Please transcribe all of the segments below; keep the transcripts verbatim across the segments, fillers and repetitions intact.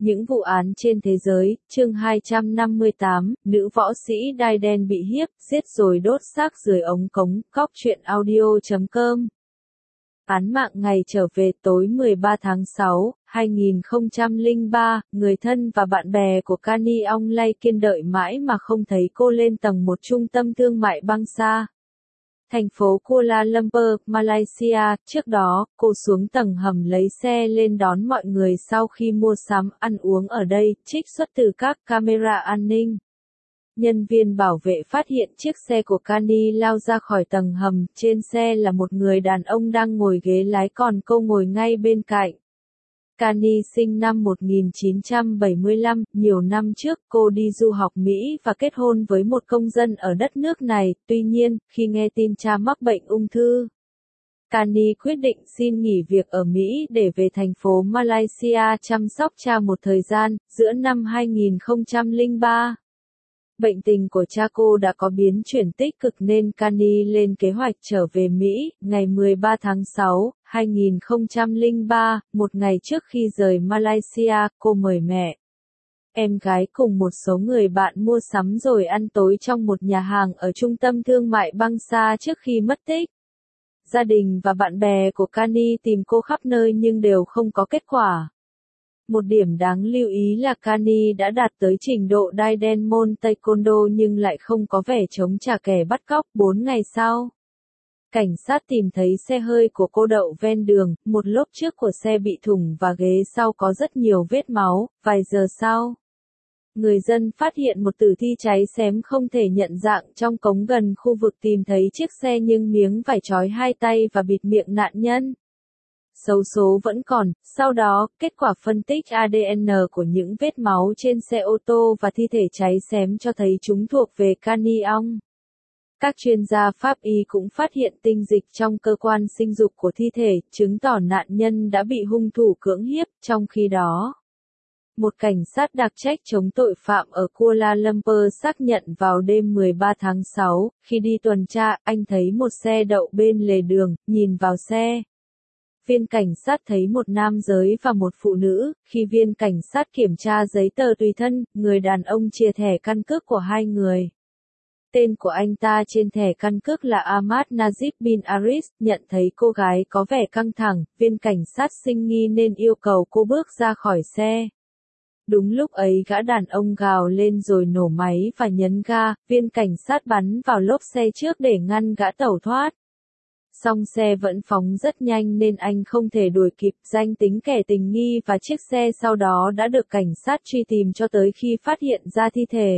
Những vụ án trên thế giới, chương hai trăm năm mươi tám, nữ võ sĩ đai đen bị hiếp, giết rồi đốt xác dưới ống cống, cóc truyện audio chấm com. Án mạng ngày trở về tối mười ba tháng sáu, hai nghìn không trăm lẻ ba, người thân và bạn bè của Kani Aung Lay kiên đợi mãi mà không thấy cô lên tầng một trung tâm thương mại Bangsar, thành phố Kuala Lumpur, Malaysia. Trước đó, cô xuống tầng hầm lấy xe lên đón mọi người sau khi mua sắm, ăn uống ở đây, trích xuất từ các camera an ninh. Nhân viên bảo vệ phát hiện chiếc xe của Kani lao ra khỏi tầng hầm, trên xe là một người đàn ông đang ngồi ghế lái còn cô ngồi ngay bên cạnh. Kani sinh năm một nghìn chín trăm bảy mươi lăm, nhiều năm trước cô đi du học Mỹ và kết hôn với một công dân ở đất nước này, tuy nhiên, khi nghe tin cha mắc bệnh ung thư, Kani quyết định xin nghỉ việc ở Mỹ để về thành phố Malaysia chăm sóc cha một thời gian, giữa năm hai nghìn không trăm lẻ ba. Bệnh tình của cha cô đã có biến chuyển tích cực nên Kani lên kế hoạch trở về Mỹ. Ngày mười ba tháng sáu, hai nghìn không trăm lẻ ba, một ngày trước khi rời Malaysia, cô mời mẹ, em gái cùng một số người bạn mua sắm rồi ăn tối trong một nhà hàng ở trung tâm thương mại Bangsar trước khi mất tích. Gia đình và bạn bè của Kani tìm cô khắp nơi nhưng đều không có kết quả. Một điểm đáng lưu ý là Kani đã đạt tới trình độ đai đen môn Taekwondo nhưng lại không có vẻ chống trả kẻ bắt cóc. Bốn ngày sau, cảnh sát tìm thấy xe hơi của cô đậu ven đường, một lốp trước của xe bị thủng và ghế sau có rất nhiều vết máu. Vài giờ sau, người dân phát hiện một tử thi cháy xém không thể nhận dạng trong cống gần khu vực tìm thấy chiếc xe nhưng miếng vải trói hai tay và bịt miệng nạn nhân. Xấu số vẫn còn, sau đó, kết quả phân tích a đê en của những vết máu trên xe ô tô và thi thể cháy xém cho thấy chúng thuộc về Kani Aung. Các chuyên gia pháp y cũng phát hiện tinh dịch trong cơ quan sinh dục của thi thể, chứng tỏ nạn nhân đã bị hung thủ cưỡng hiếp. Trong khi đó, một cảnh sát đặc trách chống tội phạm ở Kuala Lumpur xác nhận vào đêm mười ba tháng sáu, khi đi tuần tra, anh thấy một xe đậu bên lề đường, nhìn vào xe. Viên cảnh sát thấy một nam giới và một phụ nữ. Khi viên cảnh sát kiểm tra giấy tờ tùy thân, người đàn ông chia thẻ căn cước của hai người. Tên của anh ta trên thẻ căn cước là Ahmad Najib bin Aris. Nhận thấy cô gái có vẻ căng thẳng, viên cảnh sát sinh nghi nên yêu cầu cô bước ra khỏi xe. Đúng lúc ấy gã đàn ông gào lên rồi nổ máy và nhấn ga, viên cảnh sát bắn vào lốp xe trước để ngăn gã tẩu thoát. Song xe vẫn phóng rất nhanh nên anh không thể đuổi kịp. Danh tính kẻ tình nghi và chiếc xe sau đó đã được cảnh sát truy tìm cho tới khi phát hiện ra thi thể.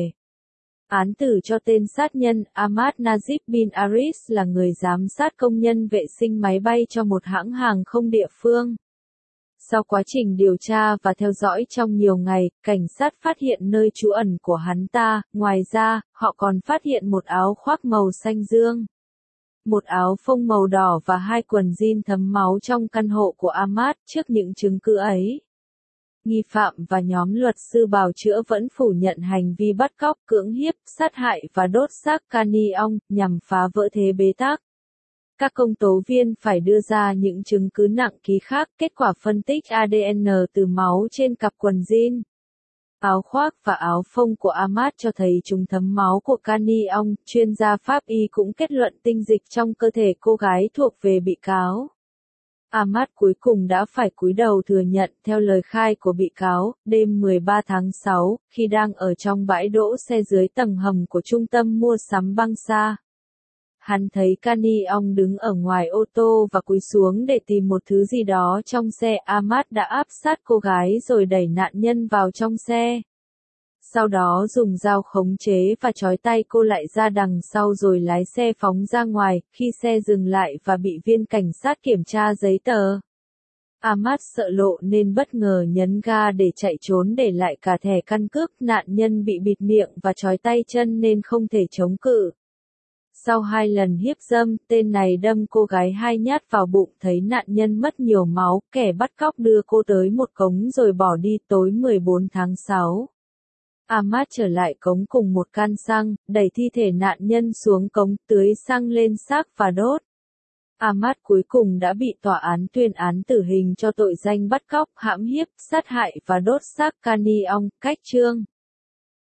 Án tử cho tên sát nhân Ahmad Najib bin Aris là người giám sát công nhân vệ sinh máy bay cho một hãng hàng không địa phương. Sau quá trình điều tra và theo dõi trong nhiều ngày, cảnh sát phát hiện nơi trú ẩn của hắn ta. Ngoài ra, họ còn phát hiện một áo khoác màu xanh dương, một áo phông màu đỏ và hai quần jean thấm máu trong căn hộ của Ahmad. Trước những chứng cứ ấy, nghi phạm và nhóm luật sư bào chữa vẫn phủ nhận hành vi bắt cóc, cưỡng hiếp, sát hại và đốt xác Kani Aung nhằm phá vỡ thế bế tắc. Các công tố viên phải đưa ra những chứng cứ nặng ký khác. Kết quả phân tích a đê en từ máu trên cặp quần jean, áo khoác và áo phông của Ahmad cho thấy chúng thấm máu của Kani Aung. Chuyên gia pháp y cũng kết luận tinh dịch trong cơ thể cô gái thuộc về bị cáo. Ahmad cuối cùng đã phải cúi đầu thừa nhận. Theo lời khai của bị cáo, đêm mười ba tháng sáu, khi đang ở trong bãi đỗ xe dưới tầng hầm của trung tâm mua sắm Bangsar, hắn thấy Kani Aung đứng ở ngoài ô tô và cúi xuống để tìm một thứ gì đó trong xe. Ahmad đã áp sát cô gái rồi đẩy nạn nhân vào trong xe. Sau đó dùng dao khống chế và trói tay cô lại ra đằng sau rồi lái xe phóng ra ngoài. Khi xe dừng lại và bị viên cảnh sát kiểm tra giấy tờ, Ahmad sợ lộ nên bất ngờ nhấn ga để chạy trốn để lại cả thẻ căn cước. Nạn nhân bị bịt miệng và trói tay chân nên không thể chống cự. Sau hai lần hiếp dâm, tên này đâm cô gái hai nhát vào bụng. Thấy nạn nhân mất nhiều máu, kẻ bắt cóc đưa cô tới một cống rồi bỏ đi. Tối mười bốn tháng sáu, Ahmad trở lại cống cùng một can xăng, đẩy thi thể nạn nhân xuống cống, tưới xăng lên xác và đốt. Ahmad cuối cùng đã bị tòa án tuyên án tử hình cho tội danh bắt cóc, hãm hiếp, sát hại và đốt xác Kani Ong, cách chương